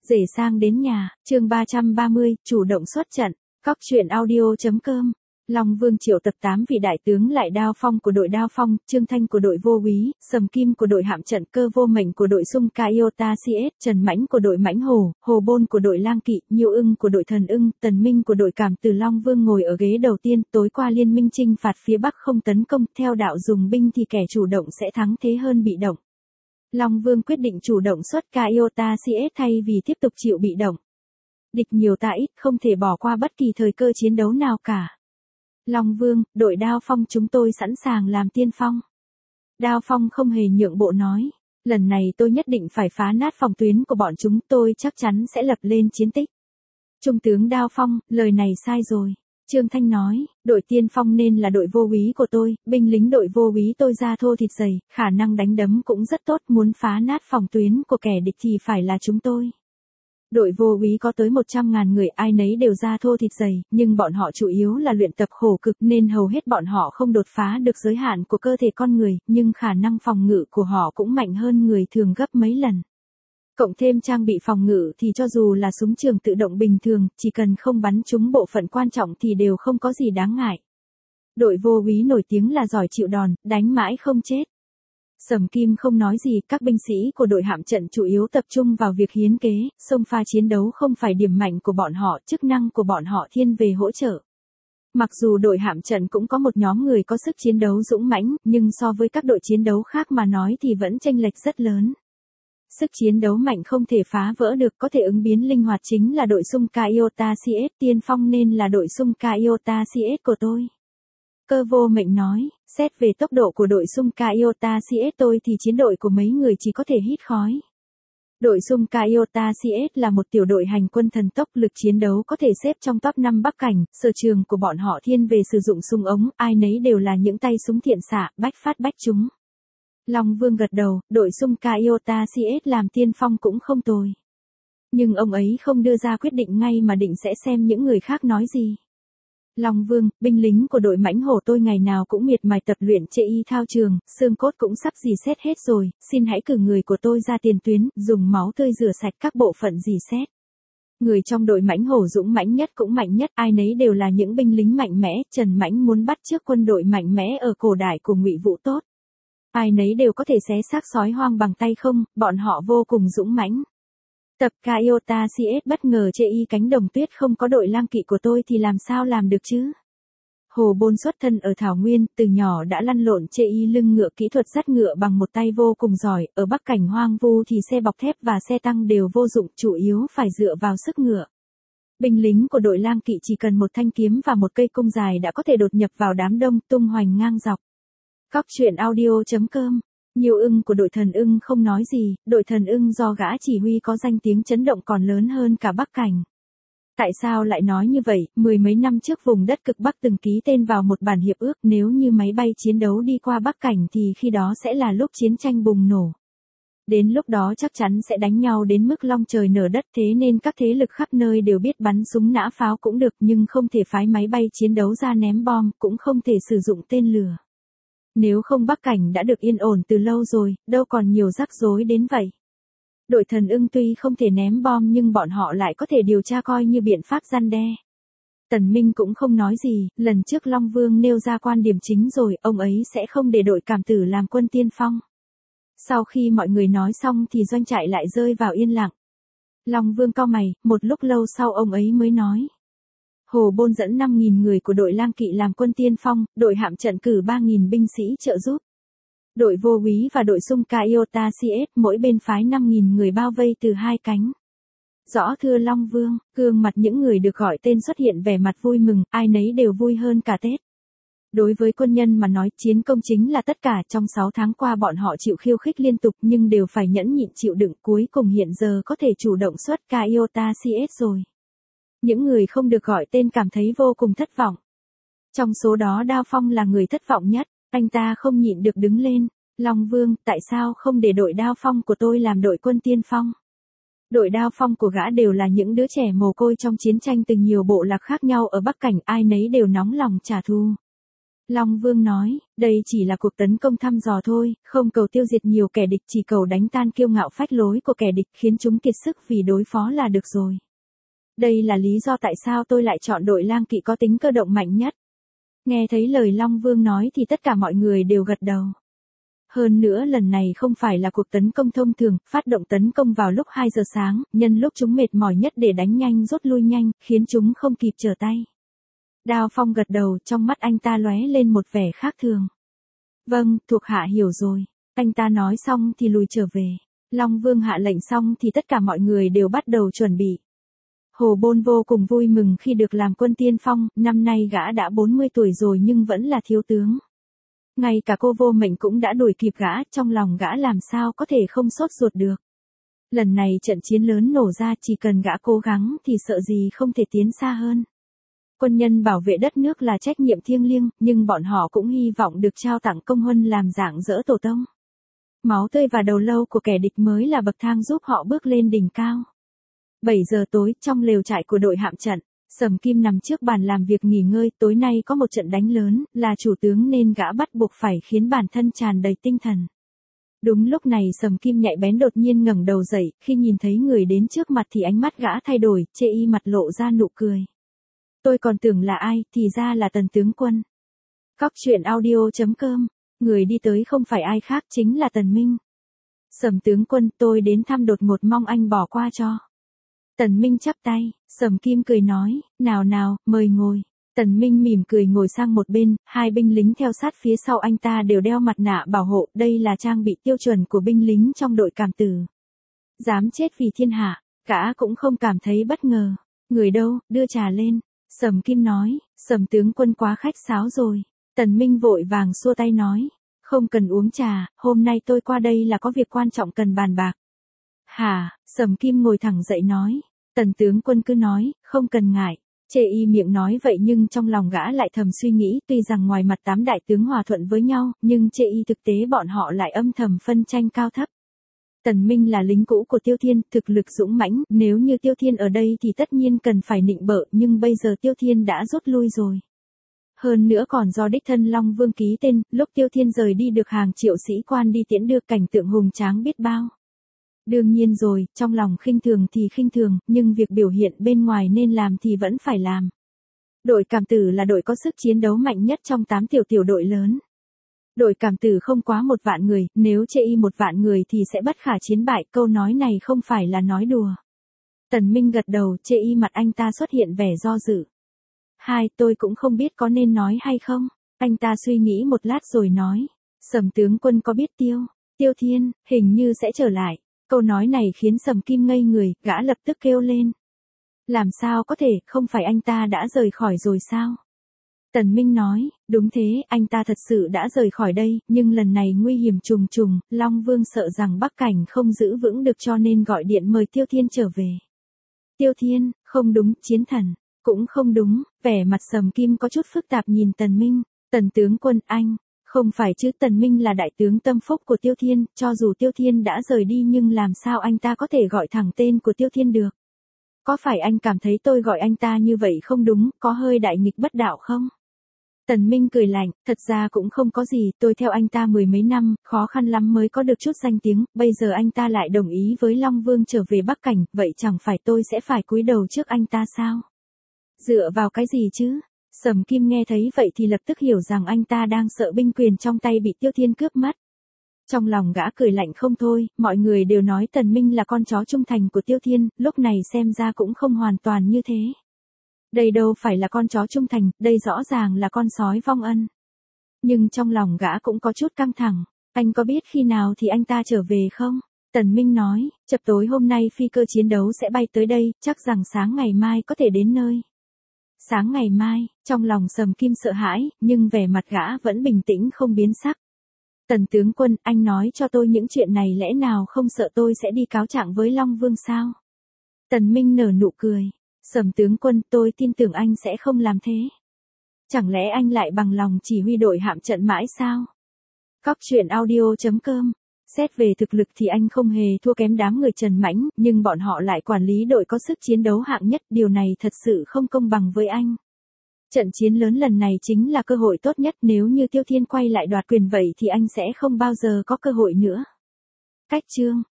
Rể sang đến nhà, chương 330, chủ động xuất trận, Cóc truyện audio.com. Long Vương triệu tập 8 vị đại tướng lại Đao Phong của đội Đao Phong, Trương Thanh của đội Vô Úy, Sầm Kim của đội Hạm Trận, Cơ Vô Mệnh của đội Sung Ca Iota CS, Trần Mãnh của đội Mãnh Hổ, Hồ Bôn của đội Lang Kỵ, Nhiêu Ưng của đội Thần Ưng, Tần Minh của đội Cảm Từ. Long Vương ngồi ở ghế đầu tiên. Tối qua liên minh chinh phạt phía Bắc không tấn công, theo đạo dùng binh thì kẻ chủ động sẽ thắng thế hơn bị động. Long Vương quyết định chủ động xuất Ca Iota CS thay vì tiếp tục chịu bị động. Địch nhiều ta ít, không thể bỏ qua bất kỳ thời cơ chiến đấu nào cả. Long Vương, đội Đao Phong chúng tôi sẵn sàng làm tiên phong. Đao Phong không hề nhượng bộ nói, lần này tôi nhất định phải phá nát phòng tuyến của bọn chúng, tôi chắc chắn sẽ lập lên chiến tích. Trung tướng Đao Phong, lời này sai rồi. Trương Thanh nói, đội tiên phong nên là đội Vô Úy của tôi, binh lính đội Vô Úy tôi da thô thịt dày, khả năng đánh đấm cũng rất tốt, muốn phá nát phòng tuyến của kẻ địch thì phải là chúng tôi. Đội Vô Úy có tới 100.000 người, ai nấy đều da thô thịt dày, nhưng bọn họ chủ yếu là luyện tập khổ cực nên hầu hết bọn họ không đột phá được giới hạn của cơ thể con người, nhưng khả năng phòng ngự của họ cũng mạnh hơn người thường gấp mấy lần. Cộng thêm trang bị phòng ngự thì cho dù là súng trường tự động bình thường, chỉ cần không bắn trúng bộ phận quan trọng thì đều không có gì đáng ngại. Đội Vô Úy nổi tiếng là giỏi chịu đòn, đánh mãi không chết. Sầm Kim không nói gì, các binh sĩ của đội Hạm Trận chủ yếu tập trung vào việc hiến kế, xông pha chiến đấu không phải điểm mạnh của bọn họ, chức năng của bọn họ thiên về hỗ trợ. Mặc dù đội Hạm Trận cũng có một nhóm người có sức chiến đấu dũng mãnh, nhưng so với các đội chiến đấu khác mà nói thì vẫn chênh lệch rất lớn. Sức chiến đấu mạnh không thể phá vỡ được, có thể ứng biến linh hoạt chính là đội Sung Ca Iota CS, tiên phong nên là đội Sung Ca Iota CS của tôi. Cơ Vô Mệnh nói, xét về tốc độ của đội Sung Ca Iota CS tôi thì chiến đội của mấy người chỉ có thể hít khói. Đội Sung Ca Iota CS là một tiểu đội hành quân thần tốc, lực chiến đấu có thể xếp trong top 5 Bắc Cảnh, sở trường của bọn họ thiên về sử dụng súng ống, ai nấy đều là những tay súng thiện xạ, bách phát bách trúng. Long Vương gật đầu, đội Sung Ca Iota CS làm tiên phong cũng không tồi. Nhưng ông ấy không đưa ra quyết định ngay mà định sẽ xem những người khác nói gì. Long Vương, binh lính của đội Mãnh Hổ tôi ngày nào cũng miệt mài tập luyện chê y thao trường, xương cốt cũng sắp rỉ sét hết rồi, xin hãy cử người của tôi ra tiền tuyến, dùng máu tươi rửa sạch các bộ phận rỉ sét. Người trong đội Mãnh Hổ dũng mãnh nhất cũng mạnh nhất, ai nấy đều là những binh lính mạnh mẽ, Trần Mãnh muốn bắt chước quân đội mạnh mẽ ở cổ đại của Ngụy Vũ tốt. Ai nấy đều có thể xé xác sói hoang bằng tay không, bọn họ vô cùng dũng mãnh. Tập Ca Iota CS bất ngờ chê y cánh đồng tuyết không có đội Lang Kỵ của tôi thì làm sao làm được chứ? Hồ Bôn xuất thân ở Thảo Nguyên, từ nhỏ đã lăn lộn chê y lưng ngựa, kỹ thuật dắt ngựa bằng một tay vô cùng giỏi, ở Bắc Cảnh hoang vu thì xe bọc thép và xe tăng đều vô dụng, chủ yếu phải dựa vào sức ngựa. Binh lính của đội Lang Kỵ chỉ cần một thanh kiếm và một cây cung dài đã có thể đột nhập vào đám đông, tung hoành ngang dọc. Cóc truyện audio.com. Nhiêu Ưng của đội Thần Ưng không nói gì, đội Thần Ưng do gã chỉ huy có danh tiếng chấn động còn lớn hơn cả Bắc Cảnh. Tại sao lại nói như vậy? Mười mấy năm trước vùng đất cực Bắc từng ký tên vào một bản hiệp ước, nếu như máy bay chiến đấu đi qua Bắc Cảnh thì khi đó sẽ là lúc chiến tranh bùng nổ. Đến lúc đó chắc chắn sẽ đánh nhau đến mức long trời nở đất, thế nên các thế lực khắp nơi đều biết bắn súng nã pháo cũng được nhưng không thể phái máy bay chiến đấu ra ném bom, cũng không thể sử dụng tên lửa. Nếu không Bắc Cảnh đã được yên ổn từ lâu rồi, đâu còn nhiều rắc rối đến vậy. Đội Thần Ưng tuy không thể ném bom nhưng bọn họ lại có thể điều tra coi như biện pháp răn đe. Tần Minh cũng không nói gì, lần trước Long Vương nêu ra quan điểm chính rồi, ông ấy sẽ không để đội Cảm Tử làm quân tiên phong. Sau khi mọi người nói xong thì doanh trại lại rơi vào yên lặng. Long Vương cau mày, một lúc lâu sau ông ấy mới nói. Hồ Bôn dẫn 5.000 người của đội Lang Kỵ làm quân tiên phong, đội Hạm Trận cử 3.000 binh sĩ trợ giúp. Đội Vô Úy và đội Sung Ca Iota CS mỗi bên phái 5.000 người bao vây từ hai cánh. Rõ thưa Long Vương, gương mặt những người được gọi tên xuất hiện vẻ mặt vui mừng, ai nấy đều vui hơn cả Tết. Đối với quân nhân mà nói, chiến công chính là tất cả, trong 6 tháng qua bọn họ chịu khiêu khích liên tục nhưng đều phải nhẫn nhịn chịu đựng, cuối cùng hiện giờ có thể chủ động xuất Ca Iota CS rồi. Những người không được gọi tên cảm thấy vô cùng thất vọng. Trong số đó Đao Phong là người thất vọng nhất, anh ta không nhịn được đứng lên. Long Vương, tại sao không để đội Đao Phong của tôi làm đội quân tiên phong? Đội Đao Phong của gã đều là những đứa trẻ mồ côi trong chiến tranh từ nhiều bộ lạc khác nhau ở Bắc Cảnh, ai nấy đều nóng lòng trả thù. Long Vương nói, đây chỉ là cuộc tấn công thăm dò thôi, không cầu tiêu diệt nhiều kẻ địch, chỉ cầu đánh tan kiêu ngạo phách lối của kẻ địch, khiến chúng kiệt sức vì đối phó là được rồi. Đây là lý do tại sao tôi lại chọn đội lang kỵ có tính cơ động mạnh nhất. Nghe thấy lời Long Vương nói thì tất cả mọi người đều gật đầu. Hơn nữa lần này không phải là cuộc tấn công thông thường, phát động tấn công vào lúc 2 giờ sáng, nhân lúc chúng mệt mỏi nhất để đánh nhanh rút lui nhanh, khiến chúng không kịp trở tay. Đao Phong gật đầu, trong mắt anh ta lóe lên một vẻ khác thường. Vâng, thuộc hạ hiểu rồi. Anh ta nói xong thì lùi trở về. Long Vương hạ lệnh xong thì tất cả mọi người đều bắt đầu chuẩn bị. Hồ Bôn vô cùng vui mừng khi được làm quân tiên phong, năm nay gã đã 40 tuổi rồi nhưng vẫn là thiếu tướng. Ngay cả cô Vô Mệnh cũng đã đuổi kịp gã, trong lòng gã làm sao có thể không sốt ruột được. Lần này trận chiến lớn nổ ra, chỉ cần gã cố gắng thì sợ gì không thể tiến xa hơn. Quân nhân bảo vệ đất nước là trách nhiệm thiêng liêng, nhưng bọn họ cũng hy vọng được trao tặng công huân làm rạng rỡ tổ tông. Máu tươi và đầu lâu của kẻ địch mới là bậc thang giúp họ bước lên đỉnh cao. 7 giờ tối, trong lều trại của đội hạm trận, Sầm Kim nằm trước bàn làm việc nghỉ ngơi, tối nay có một trận đánh lớn, là chủ tướng nên gã bắt buộc phải khiến bản thân tràn đầy tinh thần. Đúng lúc này Sầm Kim nhạy bén đột nhiên ngẩng đầu dậy, khi nhìn thấy người đến trước mặt thì ánh mắt gã thay đổi, chê y mặt lộ ra nụ cười. Tôi còn tưởng là ai, thì ra là Tần tướng quân. Cóc truyện audio.com, người đi tới không phải ai khác chính là Tần Minh. Sầm tướng quân, tôi đến thăm đột ngột, mong anh bỏ qua cho. Tần Minh chắp tay, Sầm Kim cười nói, nào nào, mời ngồi. Tần Minh mỉm cười ngồi sang một bên, hai binh lính theo sát phía sau anh ta đều đeo mặt nạ bảo hộ, đây là trang bị tiêu chuẩn của binh lính trong đội cảm tử. Dám chết vì thiên hạ, gã cũng không cảm thấy bất ngờ. Người đâu, đưa trà lên. Sầm Kim nói, Sầm tướng quân quá khách sáo rồi. Tần Minh vội vàng xua tay nói, không cần uống trà, hôm nay tôi qua đây là có việc quan trọng cần bàn bạc. Hả, Sầm Kim ngồi thẳng dậy nói, Tần tướng quân cứ nói, không cần ngại. Chê y miệng nói vậy nhưng trong lòng gã lại thầm suy nghĩ, tuy rằng ngoài mặt 8 đại tướng hòa thuận với nhau, nhưng chê y thực tế bọn họ lại âm thầm phân tranh cao thấp. Tần Minh là lính cũ của Tiêu Thiên, thực lực dũng mãnh, nếu như Tiêu Thiên ở đây thì tất nhiên cần phải nịnh bợ, nhưng bây giờ Tiêu Thiên đã rút lui rồi. Hơn nữa còn do đích thân Long Vương ký tên, lúc Tiêu Thiên rời đi được hàng triệu sĩ quan đi tiễn đưa, cảnh tượng hùng tráng biết bao. Đương nhiên rồi, trong lòng khinh thường thì khinh thường, nhưng việc biểu hiện bên ngoài nên làm thì vẫn phải làm. Đội cảm tử là đội có sức chiến đấu mạnh nhất trong 8 tiểu đội lớn. Đội cảm tử không quá 1 vạn người, nếu chê y 1 vạn người thì sẽ bất khả chiến bại, câu nói này không phải là nói đùa. Tần Minh gật đầu, chê y mặt anh ta xuất hiện vẻ do dự. Tôi cũng không biết có nên nói hay không. Anh ta suy nghĩ một lát rồi nói, Sầm tướng quân có biết Tiêu Thiên, hình như sẽ trở lại. Câu nói này khiến Sầm Kim ngây người, gã lập tức kêu lên. Làm sao có thể, không phải anh ta đã rời khỏi rồi sao? Tần Minh nói, đúng thế, anh ta thật sự đã rời khỏi đây, nhưng lần này nguy hiểm trùng trùng, Long Vương sợ rằng Bắc Cảnh không giữ vững được cho nên gọi điện mời Tiêu Thiên trở về. Tiêu Thiên, không đúng, chiến thần, cũng không đúng, vẻ mặt Sầm Kim có chút phức tạp nhìn Tần Minh, Tần tướng quân anh, không phải chứ, Tần Minh là đại tướng tâm phúc của Tiêu Thiên, cho dù Tiêu Thiên đã rời đi nhưng làm sao anh ta có thể gọi thẳng tên của Tiêu Thiên được? Có phải anh cảm thấy tôi gọi anh ta như vậy không đúng, có hơi đại nghịch bất đạo không? Tần Minh cười lạnh, thật ra cũng không có gì, tôi theo anh ta 10 mấy năm, khó khăn lắm mới có được chút danh tiếng, bây giờ anh ta lại đồng ý với Long Vương trở về Bắc Cảnh, vậy chẳng phải tôi sẽ phải cúi đầu trước anh ta sao? Dựa vào cái gì chứ? Sầm Kim nghe thấy vậy thì lập tức hiểu rằng anh ta đang sợ binh quyền trong tay bị Tiêu Thiên cướp mất. Trong lòng gã cười lạnh không thôi, mọi người đều nói Tần Minh là con chó trung thành của Tiêu Thiên, lúc này xem ra cũng không hoàn toàn như thế. Đây đâu phải là con chó trung thành, đây rõ ràng là con sói vong ân. Nhưng trong lòng gã cũng có chút căng thẳng, anh có biết khi nào thì anh ta trở về không? Tần Minh nói, chập tối hôm nay phi cơ chiến đấu sẽ bay tới đây, chắc rằng sáng ngày mai có thể đến nơi. Sáng ngày mai, trong lòng Sầm Kim sợ hãi, nhưng vẻ mặt gã vẫn bình tĩnh không biến sắc. Tần tướng quân, anh nói cho tôi những chuyện này lẽ nào không sợ tôi sẽ đi cáo trạng với Long Vương sao? Tần Minh nở nụ cười. Sầm tướng quân, tôi tin tưởng anh sẽ không làm thế. Chẳng lẽ anh lại bằng lòng chỉ huy đội hạm trận mãi sao? Cóc truyện audio.com. Xét về thực lực thì anh không hề thua kém đám người Trần Mãnh, nhưng bọn họ lại quản lý đội có sức chiến đấu hạng nhất, điều này thật sự không công bằng với anh. Trận chiến lớn lần này chính là cơ hội tốt nhất, nếu như Tiêu Thiên quay lại đoạt quyền vậy thì anh sẽ không bao giờ có cơ hội nữa. Cách chương